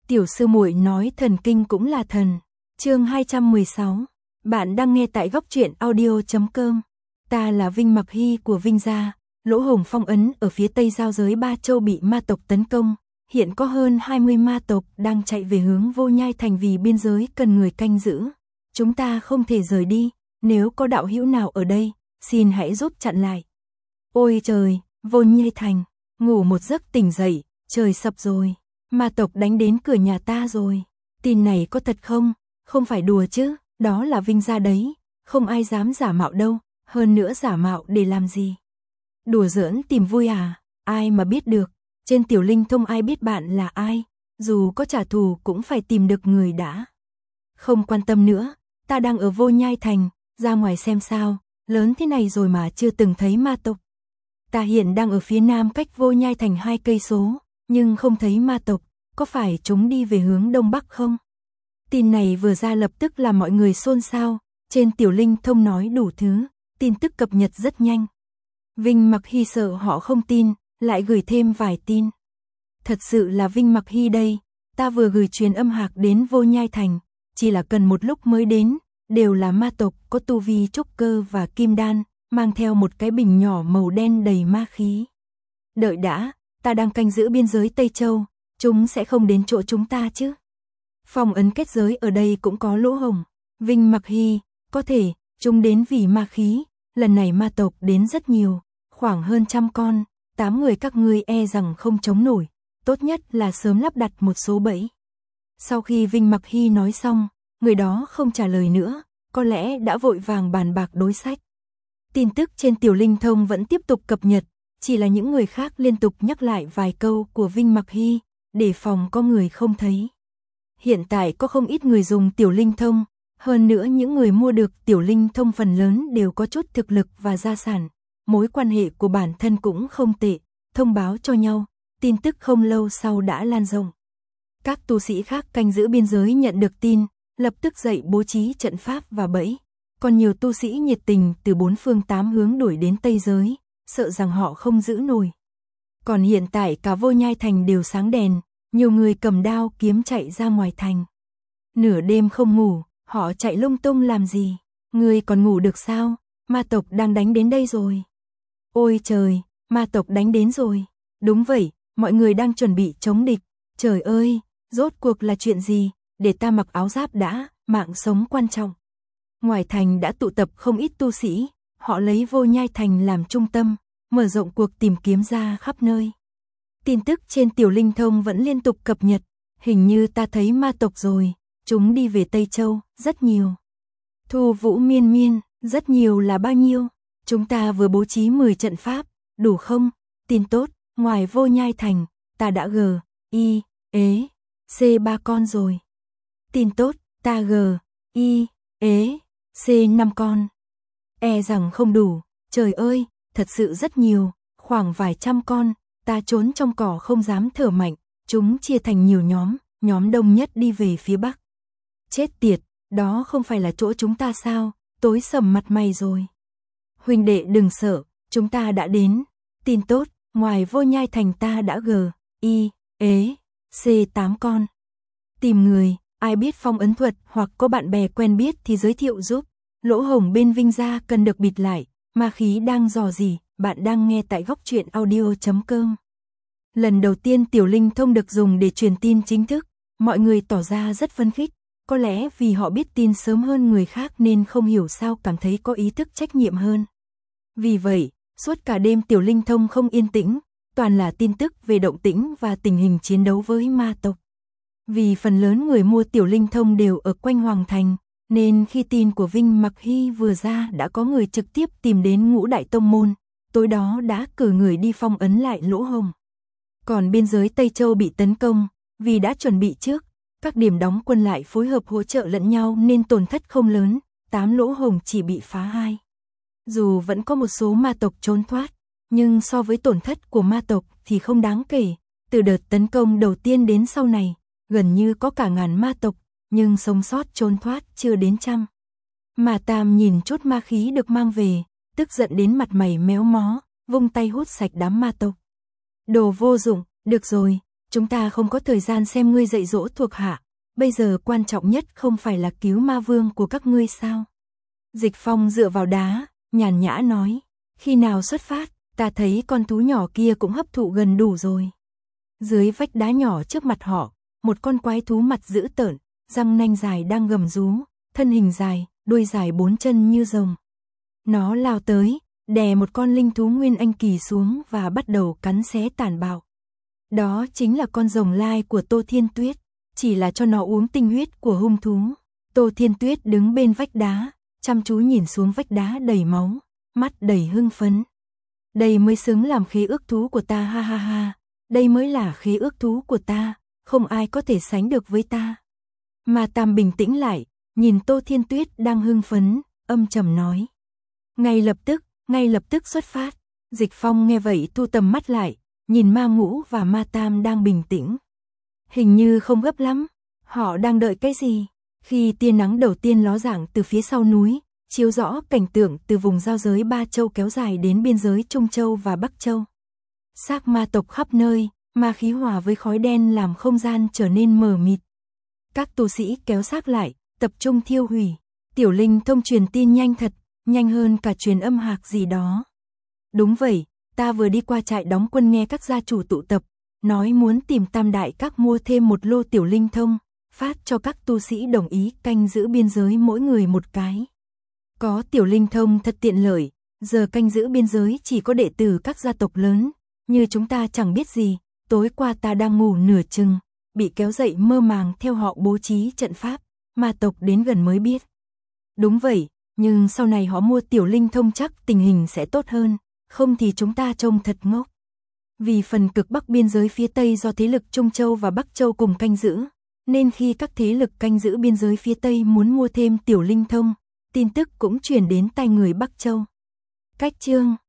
Tiểu sư muội nói thần kinh cũng là thần. Chương 216. Bạn đang nghe tại goctruyện audio.com. Ta là Vinh Mặc Hy của Vinh gia. Lỗ hổng phong ấn ở phía tây giao giới Ba Châu bị ma tộc tấn công. Hiện có hơn 20 ma tộc đang chạy về hướng Vô Nhai Thành vì biên giới cần người canh giữ. Chúng ta không thể rời đi, nếu có đạo hữu nào ở đây, xin hãy giúp chặn lại. Ôi trời, Vô Nhai Thành, ngủ một giấc tỉnh dậy, trời sập rồi. Ma tộc đánh đến cửa nhà ta rồi. Tin này có thật không? Không phải đùa chứ, đó là Vinh gia đấy, không ai dám giả mạo đâu, hơn nữa giả mạo để làm gì? Đùa giỡn tìm vui à? Ai mà biết được, trên tiểu linh thông ai biết bạn là ai, dù có trả thù cũng phải tìm được người đã. Không quan tâm nữa, ta đang ở Vô Nhai Thành, ra ngoài xem sao, lớn thế này rồi mà chưa từng thấy ma tộc. Ta hiện đang ở phía nam cách Vô Nhai Thành 2 cây số, nhưng không thấy ma tộc, có phải chúng đi về hướng đông bắc không? Tin này vừa ra lập tức làm mọi người xôn xao, trên tiểu linh thông nói đủ thứ, tin tức cập nhật rất nhanh. Vinh Mặc Hy sợ họ không tin, lại gửi thêm vài tin. Thật sự là Vinh Mặc Hy đây, ta vừa gửi truyền âm hạc đến Vô Nhai Thành, chỉ là cần một lúc mới đến, đều là ma tộc có tu vi trúc cơ và kim đan, mang theo một cái bình nhỏ màu đen đầy ma khí. Đợi đã, ta đang canh giữ biên giới Tây Châu, chúng sẽ không đến chỗ chúng ta chứ? Phong ấn kết giới ở đây cũng có lỗ hổng. Vinh Mặc Hy, có thể, chúng đến vì ma khí, lần này ma tộc đến rất nhiều, khoảng hơn 100 con, 8 người các ngươi e rằng không chống nổi, tốt nhất là sớm lắp đặt một số bẫy. Sau khi Vinh Mặc Hy nói xong, người đó không trả lời nữa, có lẽ đã vội vàng bàn bạc đối sách. Tin tức trên tiểu linh thông vẫn tiếp tục cập nhật, chỉ là những người khác liên tục nhắc lại vài câu của Vinh Mặc Hy, để phòng có người không thấy. Hiện tại có không ít người dùng tiểu linh thông, hơn nữa những người mua được tiểu linh thông phần lớn đều có chút thực lực và gia sản, mối quan hệ của bản thân cũng không tệ, thông báo cho nhau, tin tức không lâu sau đã lan rộng. Các tu sĩ khác canh giữ biên giới nhận được tin, lập tức dậy bố trí trận pháp và bẫy, còn nhiều tu sĩ nhiệt tình từ 4 phương 8 hướng đuổi đến Tây giới, sợ rằng họ không giữ nổi. Còn hiện tại cả Vô Nhai Thành đều sáng đèn, nhiều người cầm đao kiếm chạy ra ngoài thành. Nửa đêm không ngủ, họ chạy lung tung làm gì? Người còn ngủ được sao? Ma tộc đang đánh đến đây rồi. Ôi trời, ma tộc đánh đến rồi. Đúng vậy, mọi người đang chuẩn bị chống địch. Trời ơi, rốt cuộc là chuyện gì? Để ta mặc áo giáp đã, mạng sống quan trọng. Ngoài thành đã tụ tập không ít tu sĩ, họ lấy Vô Nhai Thành làm trung tâm, mở rộng cuộc tìm kiếm ra khắp nơi. Tin tức trên tiểu linh thông vẫn liên tục cập nhật, hình như ta thấy ma tộc rồi, chúng đi về Tây Châu, rất nhiều. Thu Vũ miên miên, rất nhiều là bao nhiêu? Chúng ta vừa bố trí 10 trận pháp, đủ không? Tin tốt, ngoài Vô Nhai Thành, ta đã G, I, ế, C 3 con rồi. Tin tốt, ta G, I, ế, C 5 con. E rằng không đủ, trời ơi, thật sự rất nhiều, khoảng vài trăm con. Ta trốn trong cỏ không dám thở mạnh, chúng chia thành nhiều nhóm đông nhất đi về phía bắc. Chết tiệt, đó không phải là chỗ chúng ta sao, tối sầm mặt mày rồi. Huynh đệ đừng sợ, chúng ta đã đến. Tin tốt, ngoài Vô Nhai Thành ta đã G, I, ế, C 8 con. Tìm người, ai biết phong ấn thuật hoặc có bạn bè quen biết thì giới thiệu giúp. Lỗ hổng bên Vinh gia cần được bịt lại, ma khí đang rò rỉ. Bạn đang nghe tại goctruyện audio.com. Lần đầu tiên tiểu linh thông được dùng để truyền tin chính thức, mọi người tỏ ra rất phấn khích, có lẽ vì họ biết tin sớm hơn người khác nên không hiểu sao cảm thấy có ý thức trách nhiệm hơn. Vì vậy, suốt cả đêm tiểu linh thông không yên tĩnh, toàn là tin tức về động tĩnh và tình hình chiến đấu với ma tộc. Vì phần lớn người mua tiểu linh thông đều ở quanh Hoàng Thành, nên khi tin của Vinh Mặc Hy vừa ra đã có người trực tiếp tìm đến Ngũ Đại Tông Môn. Tối đó đã cử người đi phong ấn lại lỗ hổng. Còn biên giới Tây Châu bị tấn công, vì đã chuẩn bị trước, các điểm đóng quân lại phối hợp hỗ trợ lẫn nhau nên tổn thất không lớn, 8 lỗ hổng chỉ bị phá 2. Dù vẫn có một số ma tộc trốn thoát, nhưng so với tổn thất của ma tộc thì không đáng kể. Từ đợt tấn công đầu tiên đến sau này, gần như có cả ngàn ma tộc, nhưng sống sót trốn thoát chưa đến 100. Mà Tam nhìn chút ma khí được mang về, tức giận đến mặt mày méo mó, vung tay hút sạch đám ma tộc. Đồ vô dụng, được rồi, chúng ta không có thời gian xem ngươi dạy dỗ thuộc hạ, bây giờ quan trọng nhất không phải là cứu ma vương của các ngươi sao? Dịch Phong dựa vào đá, nhàn nhã nói, khi nào xuất phát, ta thấy con thú nhỏ kia cũng hấp thụ gần đủ rồi. Dưới vách đá nhỏ trước mặt họ, một con quái thú mặt dữ tợn, răng nanh dài đang gầm rú, thân hình dài, đuôi dài 4 chân như rồng. Nó lao tới, đè một con linh thú nguyên anh kỳ xuống và bắt đầu cắn xé tàn bạo. Đó chính là con rồng lai của Tô Thiên Tuyết, chỉ là cho nó uống tinh huyết của hung thú. Tô Thiên Tuyết đứng bên vách đá, chăm chú nhìn xuống vách đá đầy máu, mắt đầy hưng phấn. Đây mới xứng làm khế ước thú của ta, ha ha ha, đây mới là khế ước thú của ta, không ai có thể sánh được với ta. Ma Tam bình tĩnh lại, nhìn Tô Thiên Tuyết đang hưng phấn, âm trầm nói. Ngay lập tức xuất phát. Dịch Phong nghe vậy thu tầm mắt lại, nhìn Ma Ngũ và Ma Tam đang bình tĩnh. Hình như không gấp lắm, họ đang đợi cái gì? Khi tia nắng đầu tiên ló dạng từ phía sau núi, chiếu rõ cảnh tượng từ vùng giao giới Ba Châu kéo dài đến biên giới Trung Châu và Bắc Châu. Xác ma tộc khắp nơi, ma khí hòa với khói đen làm không gian trở nên mờ mịt. Các tu sĩ kéo xác lại, tập trung thiêu hủy. Tiểu Linh Thông truyền tin nhanh thật, nhanh hơn cả truyền âm hạc gì đó. Đúng vậy, ta vừa đi qua trại đóng quân nghe các gia chủ tụ tập, nói muốn tìm Tam Đại Các mua thêm một lô Tiểu Linh Thông, phát cho các tu sĩ đồng ý canh giữ biên giới mỗi người một cái. Có Tiểu Linh Thông thật tiện lợi, giờ canh giữ biên giới chỉ có đệ tử các gia tộc lớn, như chúng ta chẳng biết gì, tối qua ta đang ngủ nửa chừng, bị kéo dậy mơ màng theo họ bố trí trận pháp, ma tộc đến gần mới biết. Đúng vậy, nhưng sau này họ mua Tiểu Linh Thông chắc tình hình sẽ tốt hơn, không thì chúng ta trông thật ngốc. Vì phần cực bắc biên giới phía Tây do thế lực Trung Châu và Bắc Châu cùng canh giữ, nên khi các thế lực canh giữ biên giới phía Tây muốn mua thêm Tiểu Linh Thông, tin tức cũng truyền đến tai người Bắc Châu. Cách chương